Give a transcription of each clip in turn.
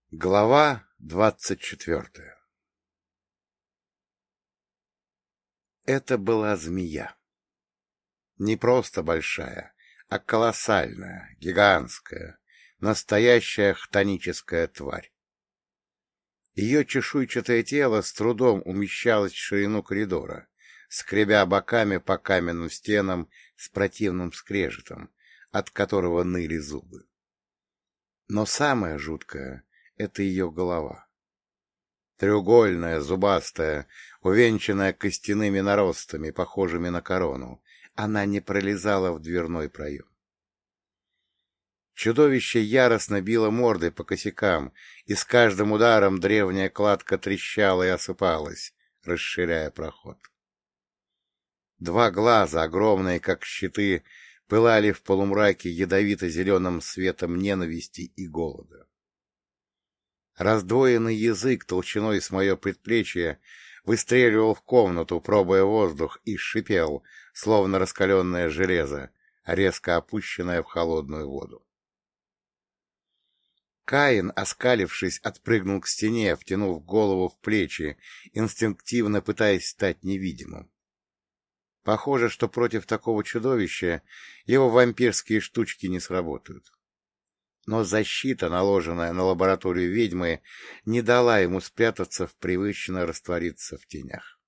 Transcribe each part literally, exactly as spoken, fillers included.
Глава двадцать четвертая. Это была змея. Не просто большая, а колоссальная, гигантская, настоящая хтоническая тварь. Ее чешуйчатое тело с трудом умещалось в ширину коридора, скребя боками по каменным стенам с противным скрежетом, от которого ныли зубы. Но самое жуткое — это ее голова. Треугольная, зубастая, увенчанная костяными наростами, похожими на корону, она не пролезала в дверной проем. Чудовище яростно било мордой по косякам, и с каждым ударом древняя кладка трещала и осыпалась, расширяя проход. Два глаза, огромные как щиты, пылали в полумраке ядовито-зеленым светом ненависти и голода. Раздвоенный язык толщиной с мое предплечье выстреливал в комнату, пробуя воздух, и шипел, словно раскаленное железо, резко опущенное в холодную воду. Каин, оскалившись, отпрыгнул к стене, втянув голову в плечи, инстинктивно пытаясь стать невидимым. Похоже, что против такого чудовища его вампирские штучки не сработают. Но защита, наложенная на лабораторию ведьмы, не дала ему спрятаться в привычно раствориться в тенях.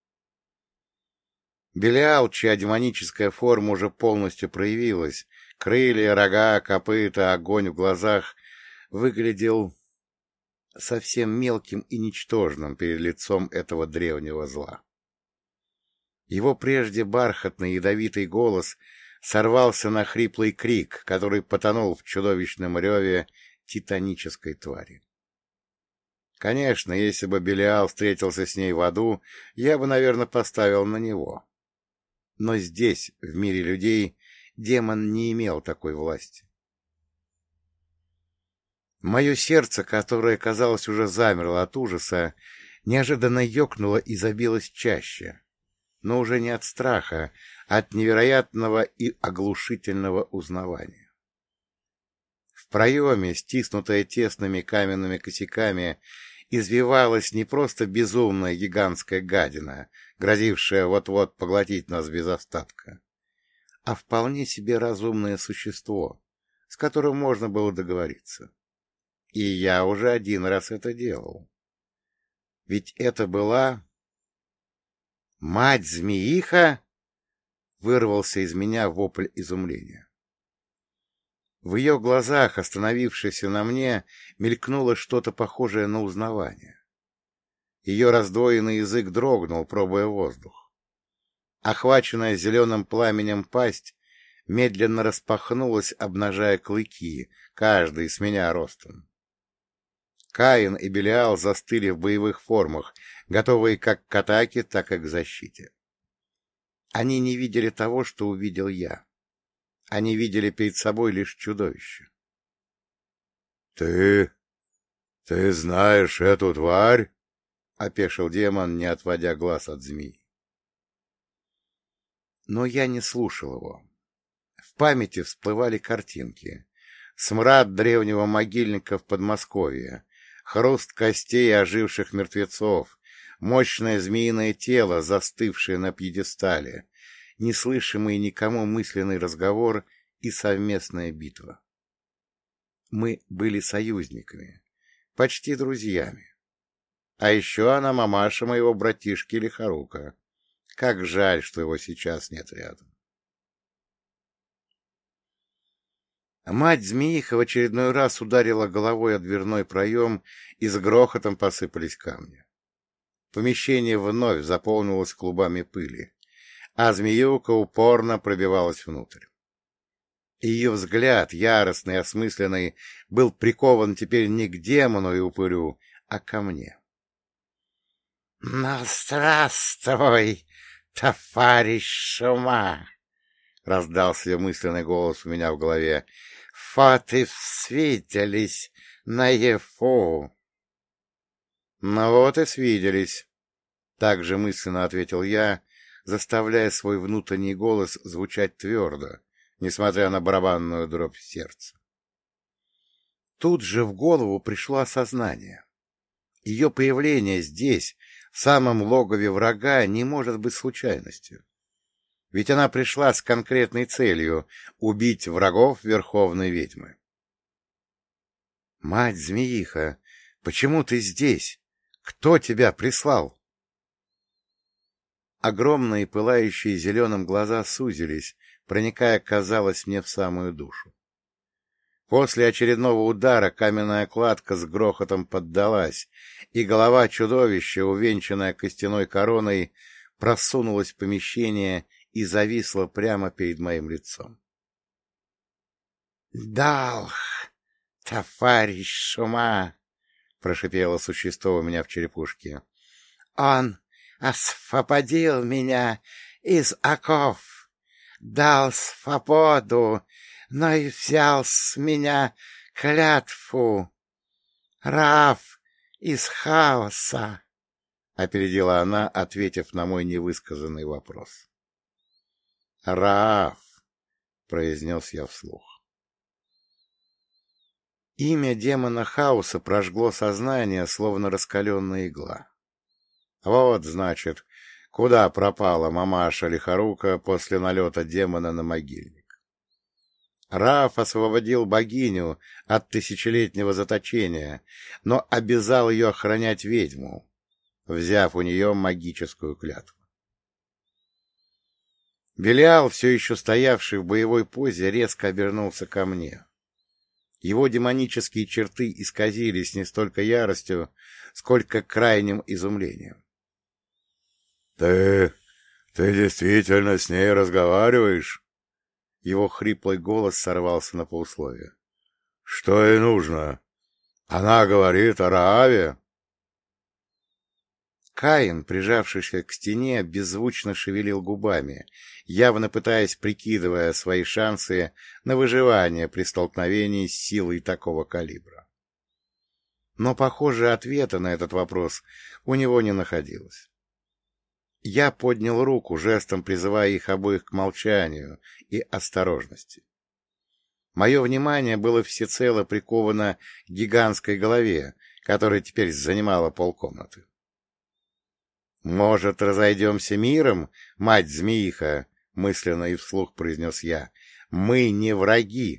Белиал, чья демоническая форма уже полностью проявилась, крылья, рога, копыта, огонь в глазах, выглядел совсем мелким и ничтожным перед лицом этого древнего зла. Его прежде бархатный ядовитый голос сорвался на хриплый крик, который потонул в чудовищном реве титанической твари. Конечно, если бы Белиал встретился с ней в аду, я бы, наверное, поставил на него. Но здесь, в мире людей, демон не имел такой власти. Мое сердце, которое, казалось, уже замерло от ужаса, неожиданно ёкнуло и забилось чаще, но уже не от страха, а от невероятного и оглушительного узнавания. В проеме, стиснутая тесными каменными косяками, извивалась не просто безумная гигантская гадина, грозившая вот-вот поглотить нас без остатка, а вполне себе разумное существо, с которым можно было договориться. И я уже один раз это делал. Ведь это была... «Мать-змеиха!» — вырвался из меня вопль изумления. В ее глазах, остановившейся на мне, мелькнуло что-то похожее на узнавание. Ее раздвоенный язык дрогнул, пробуя воздух. Охваченная зеленым пламенем пасть медленно распахнулась, обнажая клыки, каждый с меня ростом. Каин и Белиал застыли в боевых формах, готовые как к атаке, так и к защите. Они не видели того, что увидел я. Они видели перед собой лишь чудовище. — Ты... ты знаешь эту тварь? — опешил демон, не отводя глаз от змеи. Но я не слушал его. В памяти всплывали картинки. Смрад древнего могильника в Подмосковье, хруст костей оживших мертвецов, мощное змеиное тело, застывшее на пьедестале, неслышимый никому мысленный разговор и совместная битва. Мы были союзниками, почти друзьями. А еще она мамаша моего братишки Лихорука. Как жаль, что его сейчас нет рядом. Мать-змеиха в очередной раз ударила головой о дверной проем, и с грохотом посыпались камни. Помещение вновь заполнилось клубами пыли, а змеюка упорно пробивалась внутрь. Ее взгляд, яростный и осмысленный, был прикован теперь не к демону и упырю, а ко мне. — Ну, здравствуй, товарищ Шума! — раздался ее мысленный голос у меня в голове. — Вот и свиделись наяву. — Ну вот и свиделись, — так же мысленно ответил я, заставляя свой внутренний голос звучать твердо, несмотря на барабанную дробь сердца. Тут же в голову пришло осознание. Ее появление здесь, в самом логове врага, не может быть случайностью. Ведь она пришла с конкретной целью — убить врагов Верховной Ведьмы. — Мать-змеиха, почему ты здесь? Кто тебя прислал? Огромные, пылающие зеленым глаза сузились, проникая, казалось, мне в самую душу. После очередного удара каменная кладка с грохотом поддалась, и голова чудовища, увенчанная костяной короной, просунулась в помещение и зависла прямо перед моим лицом. — Далх, товарищ Шума! — прошипело существо у меня в черепушке. — Он освободил меня из оков, дал свободу, но и взял с меня клятву. Рав из хаоса, — опередила она, ответив на мой невысказанный вопрос. — Раав, — произнес я вслух. Имя демона хаоса прожгло сознание, словно раскаленная игла. Вот, значит, куда пропала мамаша Лихорука после налета демона на могильник. Раав освободил богиню от тысячелетнего заточения, но обязал ее охранять ведьму, взяв у нее магическую клятву. Белиал, все еще стоявший в боевой позе, резко обернулся ко мне. Его демонические черты исказились не столько яростью, сколько крайним изумлением. — Ты... ты действительно с ней разговариваешь? Его хриплый голос сорвался на полусловие. — Что ей нужно? Она говорит о Рааве? Каин, прижавшийся к стене, беззвучно шевелил губами, явно пытаясь, прикидывая свои шансы на выживание при столкновении с силой такого калибра. Но, похоже, ответа на этот вопрос у него не находилось. Я поднял руку, жестом призывая их обоих к молчанию и осторожности. Мое внимание было всецело приковано к гигантской голове, которая теперь занимала полкомнаты. — Может, разойдемся миром, мать-змеиха? — мысленно и вслух произнес я. — Мы не враги.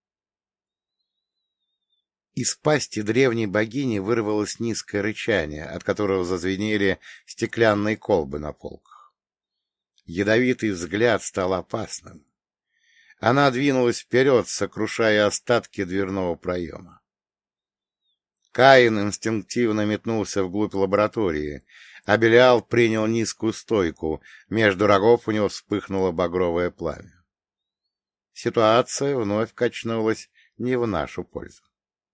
Из пасти древней богини вырвалось низкое рычание, от которого зазвенели стеклянные колбы на полках. Ядовитый взгляд стал опасным. Она двинулась вперед, сокрушая остатки дверного проема. Каин инстинктивно метнулся вглубь лаборатории, а Белиал принял низкую стойку, между рогов у него вспыхнуло багровое пламя. Ситуация вновь качнулась не в нашу пользу.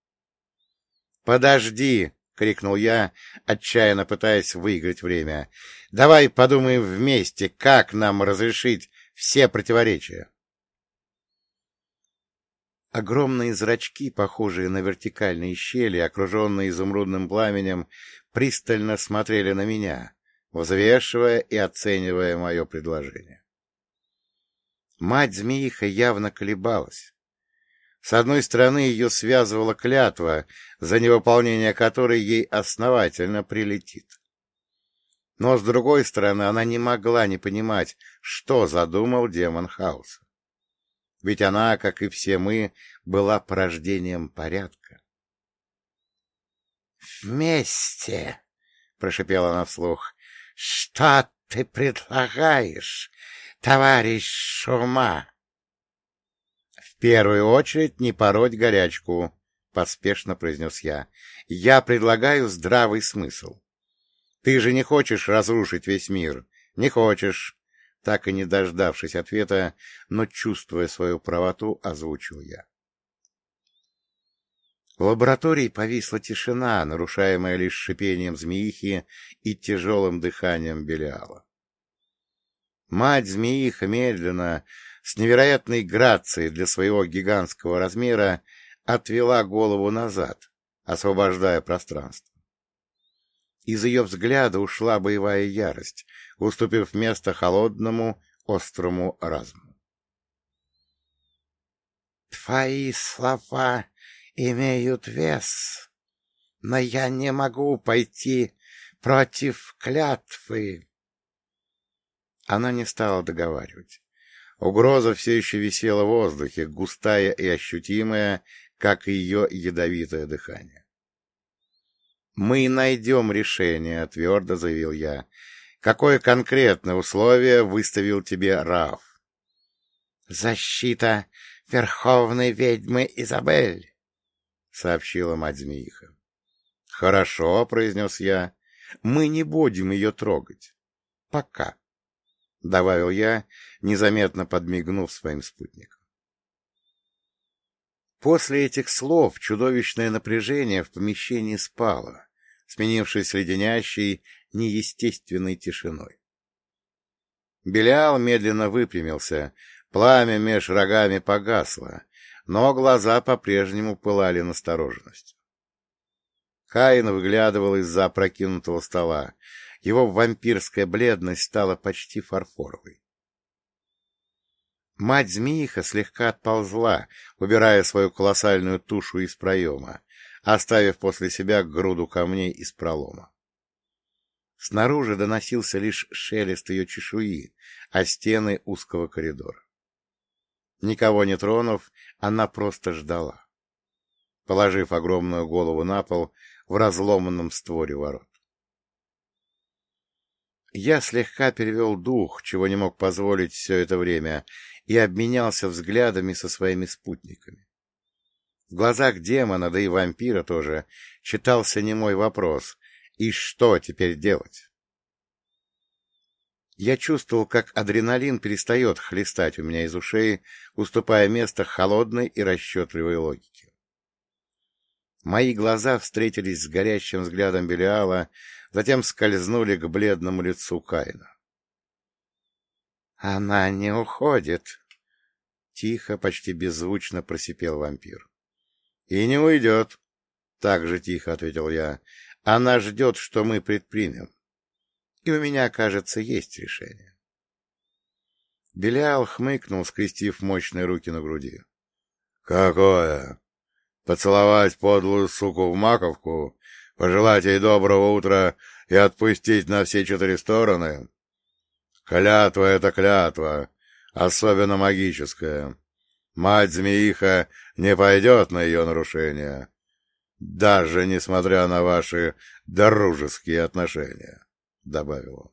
«Подожди!» — крикнул я, отчаянно пытаясь выиграть время. «Давай подумаем вместе, как нам разрешить все противоречия». Огромные зрачки, похожие на вертикальные щели, окруженные изумрудным пламенем, пристально смотрели на меня, взвешивая и оценивая мое предложение. Мать-змеиха явно колебалась. С одной стороны, ее связывала клятва, за невыполнение которой ей основательно прилетит. Но с другой стороны, она не могла не понимать, что задумал демон хаоса. Ведь она, как и все мы, была порождением порядка. — Вместе, — прошипела она вслух, — что ты предлагаешь, товарищ Шума? — В первую очередь не пороть горячку, — поспешно произнес я. — Я предлагаю здравый смысл. Ты же не хочешь разрушить весь мир, не хочешь. Так и не дождавшись ответа, но чувствуя свою правоту, озвучил я. В лаборатории повисла тишина, нарушаемая лишь шипением змеихи и тяжелым дыханием Белиала. Мать-змеиха медленно, с невероятной грацией для своего гигантского размера, отвела голову назад, освобождая пространство. Из ее взгляда ушла боевая ярость, уступив место холодному, острому разуму. — Твои слова имеют вес, но я не могу пойти против клятвы. Она не стала договаривать. Угроза все еще висела в воздухе, густая и ощутимая, как и ее ядовитое дыхание. «Мы найдем решение», — твердо заявил я. «Какое конкретное условие выставил тебе Раав?» «Защита верховной ведьмы Изабель», — сообщила мать-змеиха. «Хорошо», — произнес я, — «мы не будем ее трогать. Пока», — добавил я, незаметно подмигнув своим спутникам. После этих слов чудовищное напряжение в помещении спало, сменившись леденящей, неестественной тишиной. Белиал медленно выпрямился, пламя меж рогами погасло, но глаза по-прежнему пылали настороженностью. Каин выглядывал из-за опрокинутого стола. Его вампирская бледность стала почти фарфоровой. Мать-змеиха слегка отползла, убирая свою колоссальную тушу из проема, оставив после себя груду камней из пролома. Снаружи доносился лишь шелест ее чешуи, а стены узкого коридора. Никого не тронув, она просто ждала, положив огромную голову на пол в разломанном створе ворот. Я слегка перевел дух, чего не мог позволить все это время, и обменялся взглядами со своими спутниками. В глазах демона, да и вампира тоже, читался немой вопрос: и что теперь делать? Я чувствовал, как адреналин перестает хлестать у меня из ушей, уступая место холодной и расчетливой логике. Мои глаза встретились с горящим взглядом Белиала, затем скользнули к бледному лицу Каина. — Она не уходит, — тихо, почти беззвучно просипел вампир. — И не уйдет, — так же тихо ответил я. — Она ждет, что мы предпримем. И у меня, кажется, есть решение. Белиал хмыкнул, скрестив мощные руки на груди. — Какое? Поцеловать подлую суку в маковку, пожелать ей доброго утра и отпустить на все четыре стороны? Клятва — это клятва, особенно магическая. Мать-змеиха не пойдет на ее нарушение, даже несмотря на ваши дружеские отношения, — добавил он.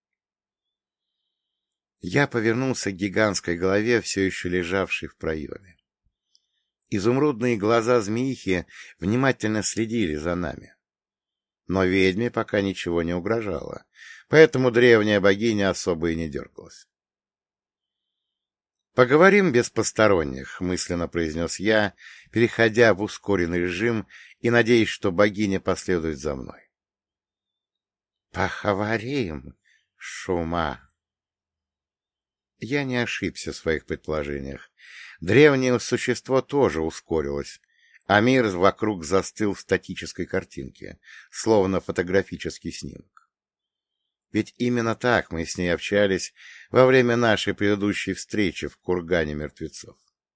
Я повернулся к гигантской голове, все еще лежавшей в проеме. Изумрудные глаза змеихи внимательно следили за нами. Но ведьме пока ничего не угрожало, поэтому древняя богиня особо и не дергалась. «Поговорим без посторонних», — мысленно произнес я, переходя в ускоренный режим и надеясь, что богиня последует за мной. «Поговорим, Шума». Я не ошибся в своих предположениях. Древнее существо тоже ускорилось, а мир вокруг застыл в статической картинке, словно фотографический снимок. Ведь именно так мы с ней общались во время нашей предыдущей встречи в кургане мертвецов.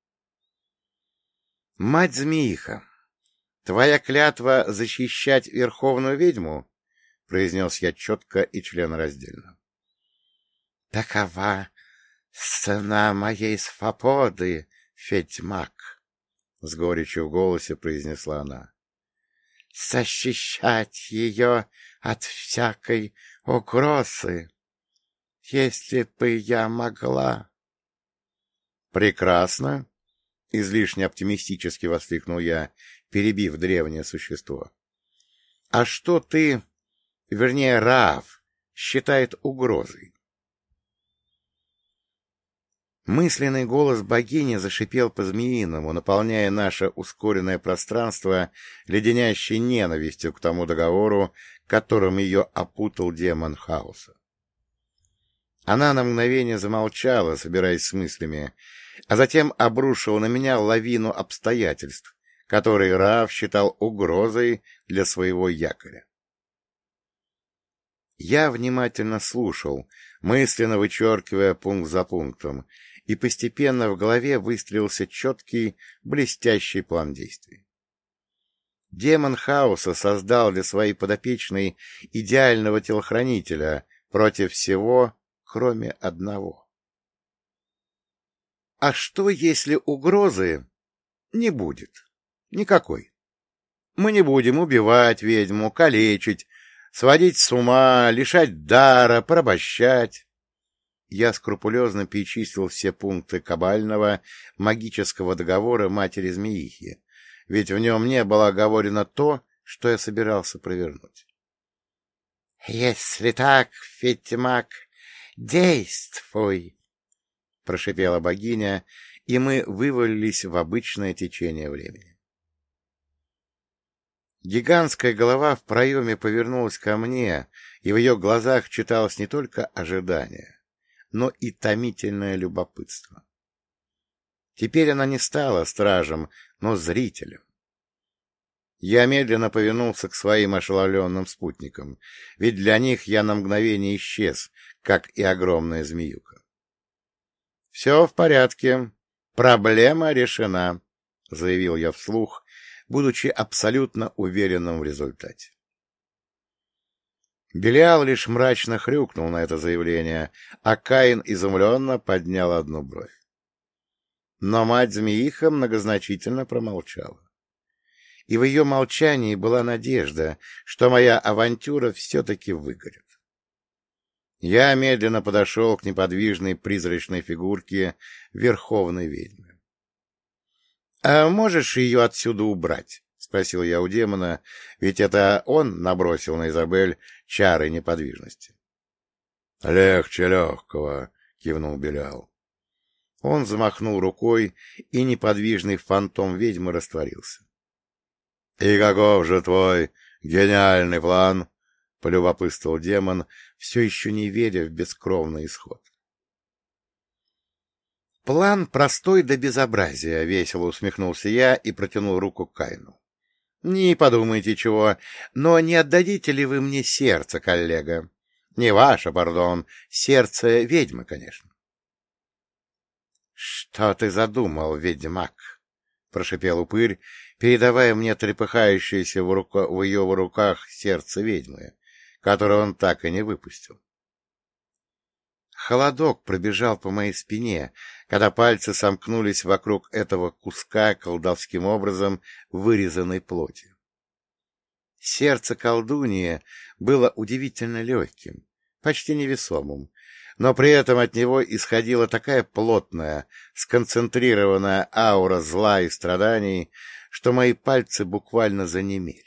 «Мать-змеиха, твоя клятва защищать верховную ведьму?» — произнес я четко и членораздельно. «Такова цена моей свободы, ведьмак», — с горечью в голосе произнесла она. «Защищать ее от всякой угрозы, если бы я могла». «Прекрасно!» — излишне оптимистически воскликнул я, перебив древнее существо. «А что ты, вернее, Раав, считает угрозой?» Мысленный голос богини зашипел по-змеиному, наполняя наше ускоренное пространство леденящей ненавистью к тому договору, которым ее опутал демон хаоса. Она на мгновение замолчала, собираясь с мыслями, а затем обрушила на меня лавину обстоятельств, которые Раав считал угрозой для своего якоря. Я внимательно слушал, мысленно вычеркивая пункт за пунктом, и постепенно в голове выстроился четкий, блестящий план действий. Демон хаоса создал для своей подопечной идеального телохранителя против всего, кроме одного. А что, если угрозы не будет? Никакой. Мы не будем убивать ведьму, калечить, сводить с ума, лишать дара, порабощать. Я скрупулезно перечислил все пункты кабального магического договора матери Змеихи, ведь в нем не было оговорено то, что я собирался провернуть. — Если так, ведьмак, действуй! — прошипела богиня, и мы вывалились в обычное течение времени. Гигантская голова в проеме повернулась ко мне, и в ее глазах читалось не только ожидание, но и томительное любопытство. Теперь она не стала стражем, но зрителем. Я медленно повернулся к своим ошеломленным спутникам, ведь для них я на мгновение исчез, как и огромная змеюка. — Все в порядке, проблема решена, — заявил я вслух, будучи абсолютно уверенным в результате. Белиал лишь мрачно хрюкнул на это заявление, а Каин изумленно поднял одну бровь. Но мать-змеиха многозначительно промолчала. И в ее молчании была надежда, что моя авантюра все-таки выгорит. Я медленно подошел к неподвижной призрачной фигурке верховной ведьмы. — А можешь ее отсюда убрать? — спросил я у демона, ведь это он набросил на Изабель чары неподвижности. — Легче легкого, — кивнул Белиал. Он взмахнул рукой, и неподвижный фантом ведьмы растворился. — И каков же твой гениальный план? — полюбопытствовал демон, все еще не веря в бескровный исход. — План простой до безобразия, — весело усмехнулся я и протянул руку к Каину. — Не подумайте чего, но не отдадите ли вы мне сердце, коллега? Не ваше, пардон, сердце ведьмы, конечно. — Что ты задумал, ведьмак? — прошипел упырь, передавая мне трепыхающееся в, рука... в ее руках сердце ведьмы, которое он так и не выпустил. Холодок пробежал по моей спине, когда пальцы сомкнулись вокруг этого куска колдовским образом вырезанной плоти. Сердце колдуньи было удивительно легким, почти невесомым, но при этом от него исходила такая плотная, сконцентрированная аура зла и страданий, что мои пальцы буквально занемели.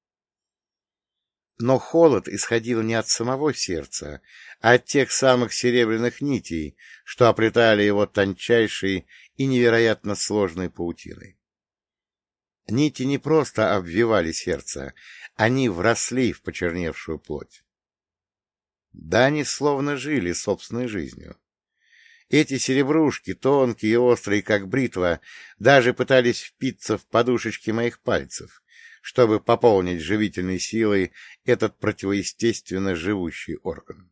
Но холод исходил не от самого сердца, а от тех самых серебряных нитей, что оплетали его тончайшей и невероятно сложной паутиной. Нити не просто обвивали сердце, они вросли в почерневшую плоть. Да они словно жили собственной жизнью. Эти серебрушки, тонкие и острые, как бритва, даже пытались впиться в подушечки моих пальцев, чтобы пополнить живительной силой этот противоестественно живущий орган.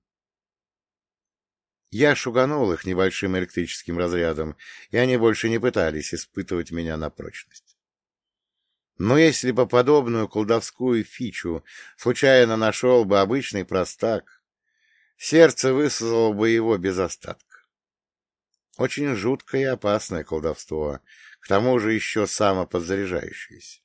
Я шуганул их небольшим электрическим разрядом, и они больше не пытались испытывать меня на прочность. Но если бы подобную колдовскую фичу случайно нашел бы обычный простак, сердце высосало бы его без остатка. Очень жуткое и опасное колдовство, к тому же еще самоподзаряжающееся.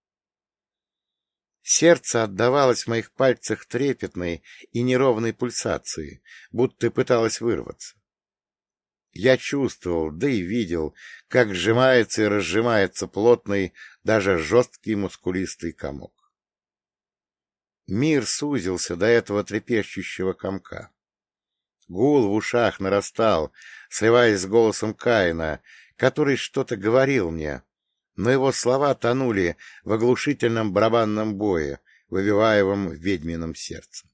Сердце отдавалось в моих пальцах трепетной и неровной пульсации, будто пыталось вырваться. Я чувствовал, да и видел, как сжимается и разжимается плотный, даже жесткий мускулистый комок. Мир сузился до этого трепещущего комка. Гул в ушах нарастал, сливаясь с голосом Каина, который что-то говорил мне, но его слова тонули в оглушительном барабанном бое, выбиваемом в ведьмином сердце.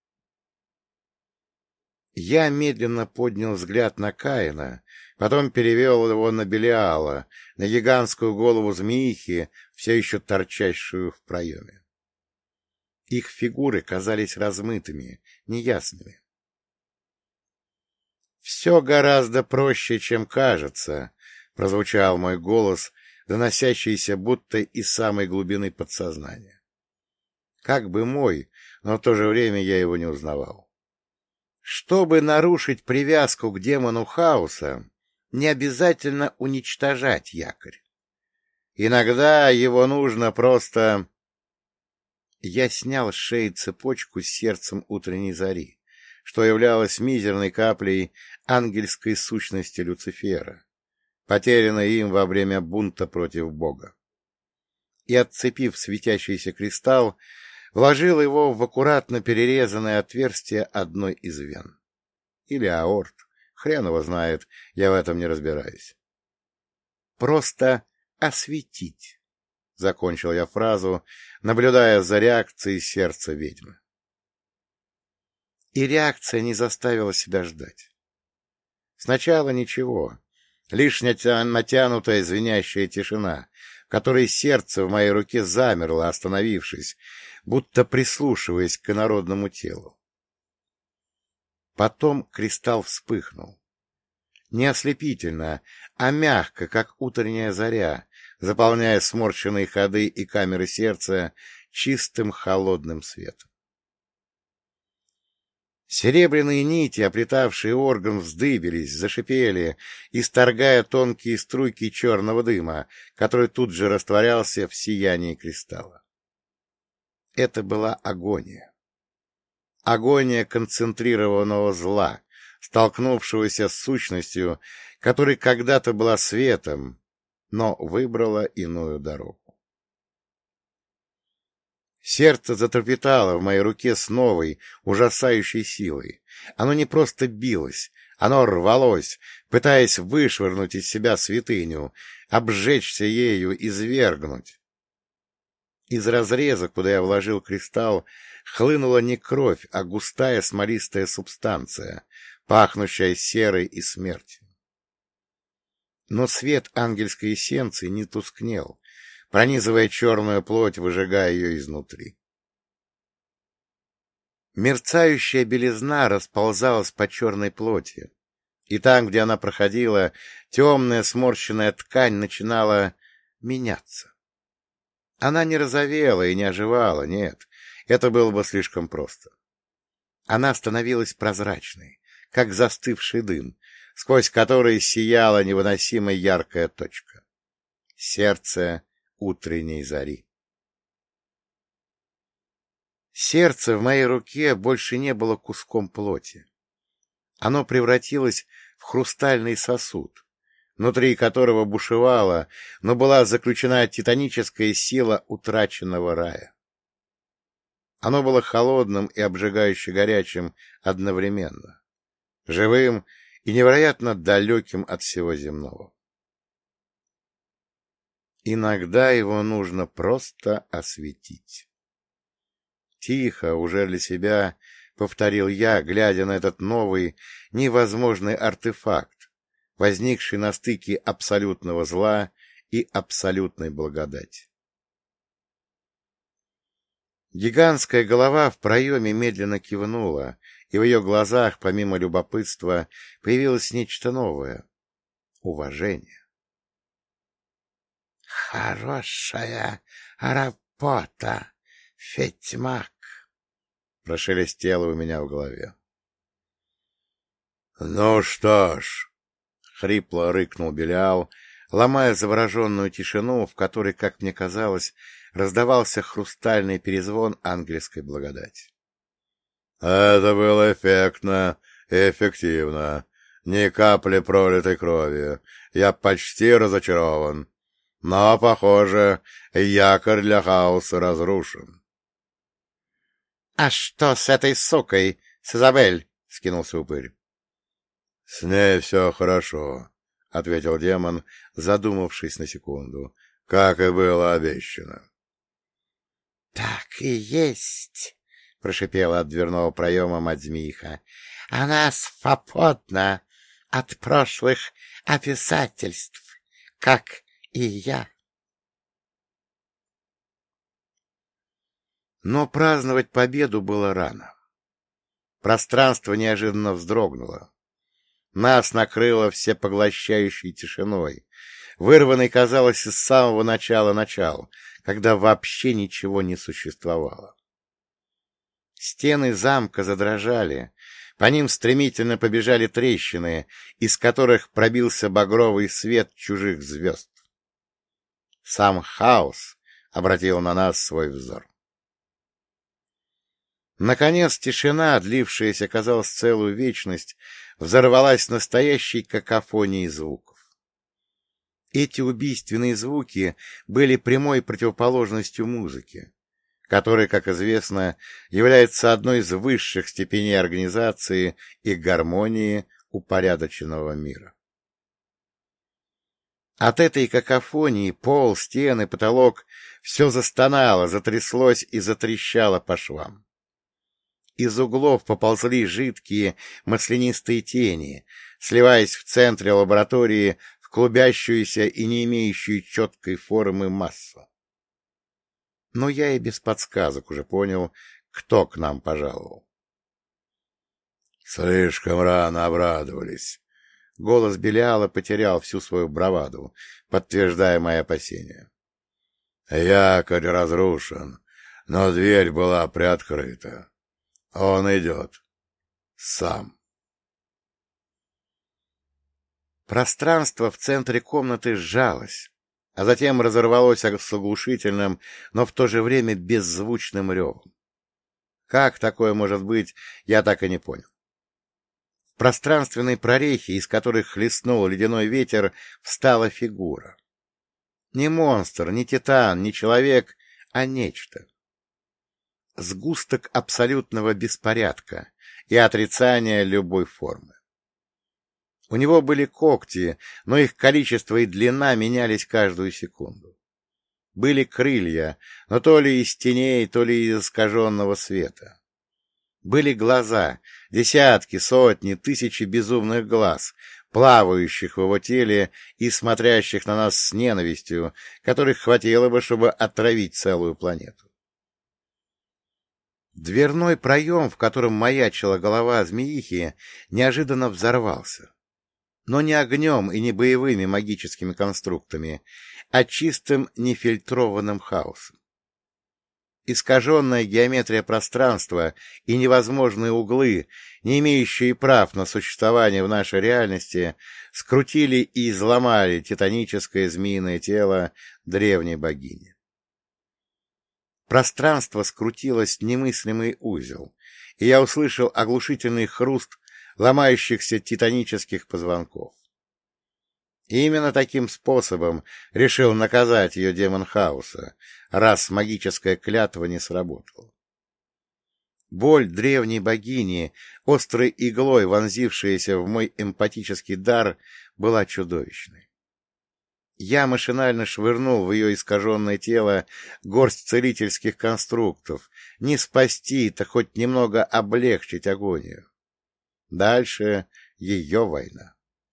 Я медленно поднял взгляд на Каина, потом перевел его на Белиала, на гигантскую голову змеихи, все еще торчащую в проеме. Их фигуры казались размытыми, неясными. — Все гораздо проще, чем кажется, — прозвучал мой голос, доносящийся будто из самой глубины подсознания. Как бы мой, но в то же время я его не узнавал. Чтобы нарушить привязку к демону хаоса, не обязательно уничтожать якорь. Иногда его нужно просто... Я снял с шеи цепочку с сердцем утренней зари, что являлось мизерной каплей ангельской сущности Люцифера, потерянной им во время бунта против Бога. И, отцепив светящийся кристалл, вложил его в аккуратно перерезанное отверстие одной из вен. Или аорт, хрен его знает, я в этом не разбираюсь. Просто осветить. — закончил я фразу, наблюдая за реакцией сердца ведьмы. И реакция не заставила себя ждать. Сначала ничего, лишь натянутая звенящая тишина, в которой сердце в моей руке замерло, остановившись, будто прислушиваясь к инородному телу. Потом кристалл вспыхнул. Не ослепительно, а мягко, как утренняя заря, заполняя сморщенные ходы и камеры сердца чистым холодным светом. Серебряные нити, оплетавшие орган, вздыбились, зашипели, исторгая тонкие струйки черного дыма, который тут же растворялся в сиянии кристалла. Это была агония. Агония концентрированного зла, столкнувшегося с сущностью, которая когда-то была светом, но выбрала иную дорогу. Сердце затрепетало в моей руке с новой, ужасающей силой. Оно не просто билось, оно рвалось, пытаясь вышвырнуть из себя святыню, обжечься ею, извергнуть. Из разреза, куда я вложил кристалл, хлынула не кровь, а густая смолистая субстанция, пахнущая серой и смертью. Но свет ангельской эссенции не тускнел, пронизывая черную плоть, выжигая ее изнутри. Мерцающая белизна расползалась по черной плоти, и там, где она проходила, темная сморщенная ткань начинала меняться. Она не розовела и не оживала, нет, это было бы слишком просто. Она становилась прозрачной, как застывший дым, сквозь который сияла невыносимо яркая точка. Сердце утренней зари. Сердце в моей руке больше не было куском плоти. Оно превратилось в хрустальный сосуд, внутри которого бушевала, но была заключена титаническая сила утраченного рая. Оно было холодным и обжигающе горячим одновременно, живым и невероятно далеким от всего земного. Иногда его нужно просто осветить. Тихо, уже для себя, повторил я, глядя на этот новый, невозможный артефакт, возникший на стыке абсолютного зла и абсолютной благодати. Гигантская голова в проеме медленно кивнула, и в ее глазах, помимо любопытства, появилось нечто новое — уважение. — Хорошая работа, Фетьмак! — прошелестело у меня в голове. — Ну что ж, — хрипло рыкнул Белиал, ломая завороженную тишину, в которой, как мне казалось, раздавался хрустальный перезвон ангельской благодати. — Это было эффектно и эффективно. Ни капли пролитой крови. Я почти разочарован. Но, похоже, якорь для хаоса разрушен. — А что с этой сукой, с Изабель? — скинулся упырь. — С ней все хорошо, — ответил демон, задумавшись на секунду, — как и было обещано. — Так и есть, — прошипела от дверного проема мать-змеиха. — Она свободна от прошлых обязательств, как и я. Но праздновать победу было рано. Пространство неожиданно вздрогнуло. Нас накрыло всепоглощающей тишиной, вырванный, казалось, с самого начала начал, когда вообще ничего не существовало. Стены замка задрожали, по ним стремительно побежали трещины, из которых пробился багровый свет чужих звезд. Сам хаос обратил на нас свой взор. Наконец тишина, длившаяся, казалось, целую вечность, взорвалась настоящей какофонией звуков. Эти убийственные звуки были прямой противоположностью музыке, которая, как известно, является одной из высших степеней организации и гармонии упорядоченного мира. От этой какофонии пол, стены, потолок все застонало, затряслось и затрещало по швам. Из углов поползли жидкие маслянистые тени, сливаясь в центре лаборатории в клубящуюся и не имеющую четкой формы массу. Но я и без подсказок уже понял, кто к нам пожаловал. — Слишком рано обрадовались. Голос Белиала потерял всю свою браваду, подтверждая мои опасения. — Якорь разрушен, но дверь была приоткрыта. Он идет. Сам. Пространство в центре комнаты сжалось, а затем разорвалось с оглушительным, но в то же время беззвучным ревом. Как такое может быть, я так и не понял. В пространственной прорехе, из которых хлестнул ледяной ветер, встала фигура. Не монстр, не титан, не человек, а нечто. Сгусток абсолютного беспорядка и отрицания любой формы. У него были когти, но их количество и длина менялись каждую секунду. Были крылья, но то ли из теней, то ли из искаженного света. Были глаза, десятки, сотни, тысячи безумных глаз, плавающих в его теле и смотрящих на нас с ненавистью, которых хватило бы, чтобы отравить целую планету. Дверной проем, в котором маячила голова змеихи, неожиданно взорвался. Но не огнем и не боевыми магическими конструктами, а чистым нефильтрованным хаосом. Искаженная геометрия пространства и невозможные углы, не имеющие прав на существование в нашей реальности, скрутили и изломали титаническое змеиное тело древней богини. Пространство скрутилось в немыслимый узел, и я услышал оглушительный хруст ломающихся титанических позвонков. И именно таким способом решил наказать ее демон хаоса, раз магическая клятва не сработала. Боль древней богини, острой иглой вонзившаяся в мой эмпатический дар, была чудовищной. Я машинально швырнул в ее искаженное тело горсть целительских конструктов, не спасти, так хоть немного облегчить агонию. Дальше ее война.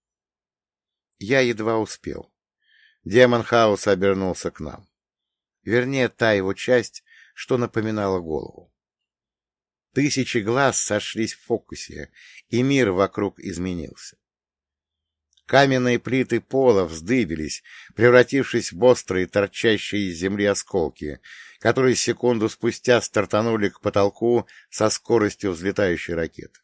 Я едва успел. Демон хаоса обернулся к нам. Вернее, та его часть, что напоминала голову. Тысячи глаз сошлись в фокусе, и мир вокруг изменился. Каменные плиты пола вздыбились, превратившись в острые, торчащие из земли осколки, которые секунду спустя стартанули к потолку со скоростью взлетающей ракеты.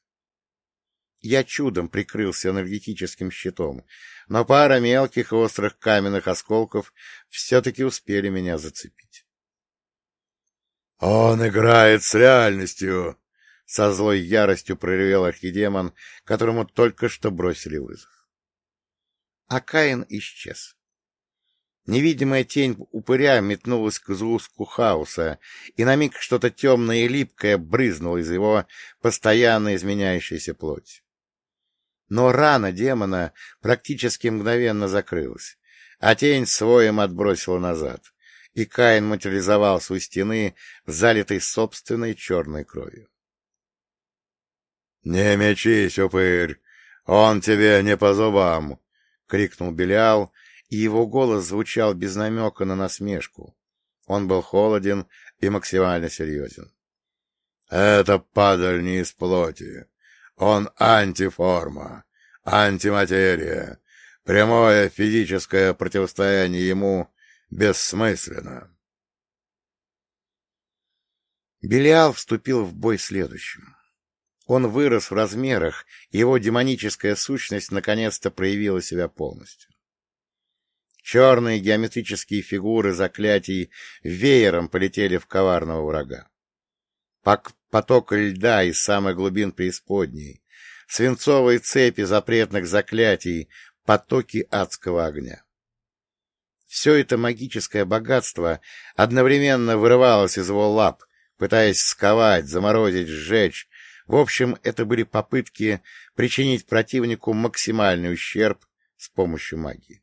Я чудом прикрылся энергетическим щитом, но пара мелких острых каменных осколков все-таки успели меня зацепить. — Он играет с реальностью! — со злой яростью проревел архидемон, которому только что бросили вызов. А Каин исчез. Невидимая тень упыря метнулась к сгустку хаоса, и на миг что-то темное и липкое брызнуло из его постоянно изменяющейся плоти. Но рана демона практически мгновенно закрылась, а тень своим отбросила назад, и Каин материализовался у стены, залитой собственной черной кровью. — Не мечись, упырь! Он тебе не по зубам! — крикнул Белиал, и его голос звучал без намека на насмешку. Он был холоден и максимально серьезен. — Это падаль не из плоти. Он антиформа, антиматерия, Прямое физическое противостояние ему бессмысленно. Белиал вступил в бой следующим. Он вырос в размерах, и его демоническая сущность наконец-то проявила себя полностью. Черные геометрические фигуры заклятий веером полетели в коварного врага. Поток льда из самых глубин преисподней, свинцовые цепи запретных заклятий, потоки адского огня. Все это магическое богатство одновременно вырывалось из его лап, пытаясь сковать, заморозить, сжечь. В общем, это были попытки причинить противнику максимальный ущерб с помощью магии.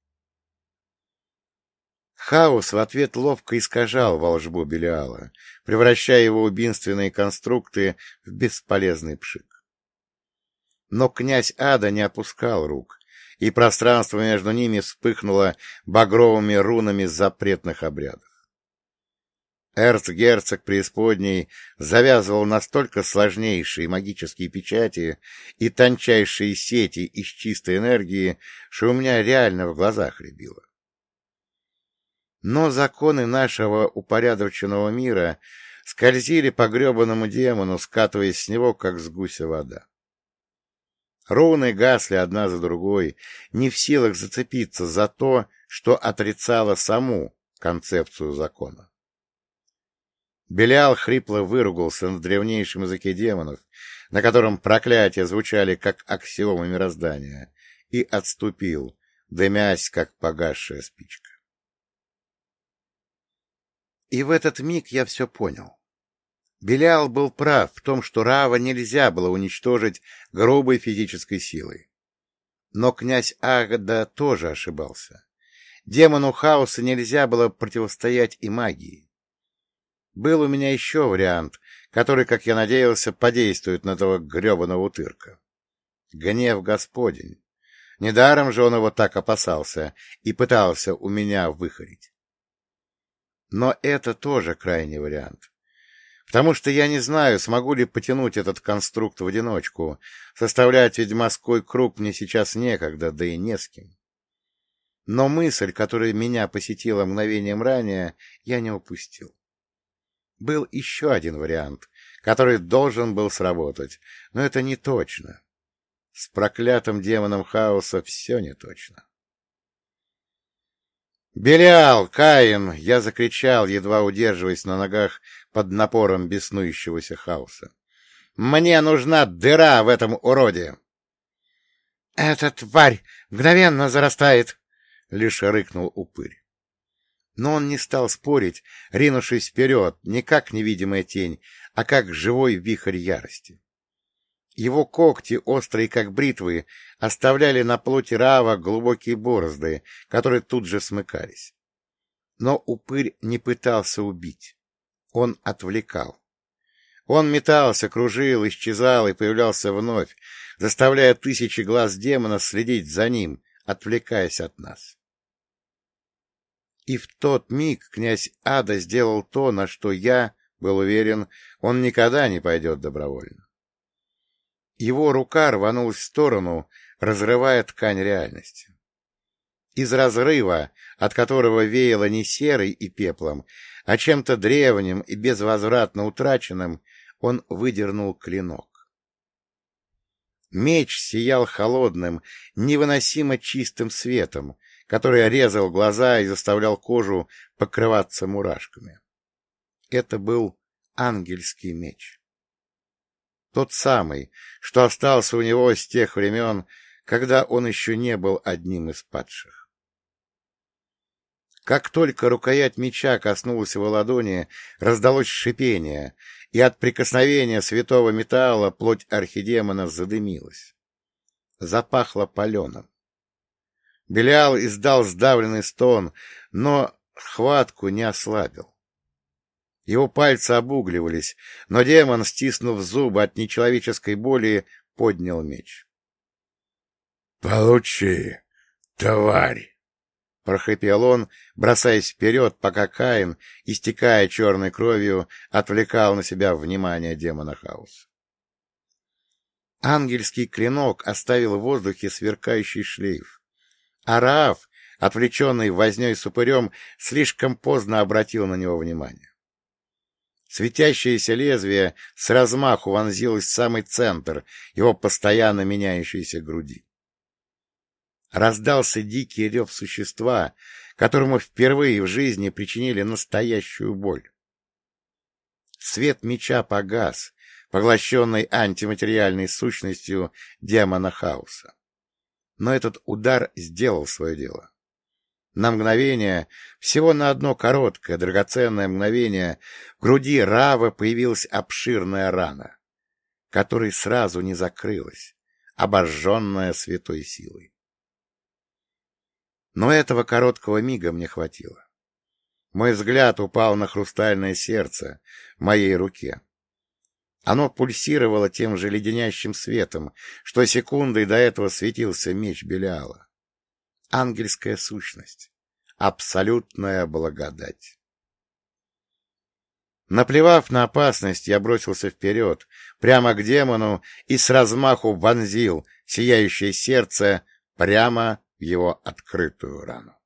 Хаос в ответ ловко искажал волшбу Белиала, превращая его убийственные конструкты в бесполезный пшик. Но князь Ада не опускал рук, и пространство между ними вспыхнуло багровыми рунами запретных обрядов. Эрцгерцог преисподней завязывал настолько сложнейшие магические печати и тончайшие сети из чистой энергии, что у меня реально в глазах рябило. Но законы нашего упорядоченного мира скользили по гребаному демону, скатываясь с него, как с гуся вода. Руны гасли одна за другой, не в силах зацепиться за то, что отрицало саму концепцию закона. Белиал хрипло выругался на древнейшем языке демонов, на котором проклятия звучали как аксиомы мироздания, и отступил, дымясь, как погасшая спичка. И в этот миг я все понял. Белиал был прав в том, что Раава нельзя было уничтожить грубой физической силой. Но князь Агда тоже ошибался. Демону хаоса нельзя было противостоять и магии. Был у меня еще вариант, который, как я надеялся, подействует на этого гребаного утырка. Гнев Господень. Недаром же он его так опасался и пытался у меня выхорить. Но это тоже крайний вариант. Потому что я не знаю, смогу ли потянуть этот конструкт в одиночку. Составлять ведьмовской круг мне сейчас некогда, да и не с кем. Но мысль, которая меня посетила мгновением ранее, я не упустил. Был еще один вариант, который должен был сработать, но это не точно. С проклятым демоном хаоса все не точно. «Белиал! Каин!» — я закричал, едва удерживаясь на ногах под напором беснующегося хаоса. «Мне нужна дыра в этом уроде!» «Эта тварь мгновенно зарастает!» — лишь рыкнул упырь. Но он не стал спорить, ринувшись вперед, не как невидимая тень, а как живой вихрь ярости. Его когти, острые как бритвы, оставляли на плоти Раава глубокие борозды, которые тут же смыкались. Но упырь не пытался убить. Он отвлекал. Он метался, кружил, исчезал и появлялся вновь, заставляя тысячи глаз демона следить за ним, отвлекаясь от нас. И в тот миг князь Ада сделал то, на что я был уверен, он никогда не пойдет добровольно. Его рука рванулась в сторону, разрывая ткань реальности. Из разрыва, от которого веяло не серой и пеплом, а чем-то древним и безвозвратно утраченным, он выдернул клинок. Меч сиял холодным, невыносимо чистым светом, который резал глаза и заставлял кожу покрываться мурашками. Это был ангельский меч. Тот самый, что остался у него с тех времен, когда он еще не был одним из падших. Как только рукоять меча коснулась его ладони, раздалось шипение, и от прикосновения святого металла плоть архидемона задымилась. Запахло паленым. Белиал издал сдавленный стон, но хватку не ослабил. Его пальцы обугливались, но демон, стиснув зубы от нечеловеческой боли, поднял меч. — Получи, тварь! — прохрипел он, бросаясь вперед, пока Каин, истекая черной кровью, отвлекал на себя внимание демона хаоса. Ангельский клинок оставил в воздухе сверкающий шлейф. А Раав, отвлеченный возней с упырем, слишком поздно обратил на него внимание. Светящееся лезвие с размаху вонзилось в самый центр его постоянно меняющейся груди. Раздался дикий рев существа, которому впервые в жизни причинили настоящую боль. Свет меча погас, поглощенный антиматериальной сущностью демона хаоса. Но этот удар сделал свое дело. На мгновение, всего на одно короткое, драгоценное мгновение, в груди Раава появилась обширная рана, которая сразу не закрылась, обожженная святой силой. Но этого короткого мига мне хватило. Мой взгляд упал на хрустальное сердце в моей руке. Оно пульсировало тем же леденящим светом, что секундой до этого светился меч Белиала. Ангельская сущность. Абсолютная благодать. Наплевав на опасность, я бросился вперед, прямо к демону, и с размаху вонзил сияющее сердце прямо в его открытую рану.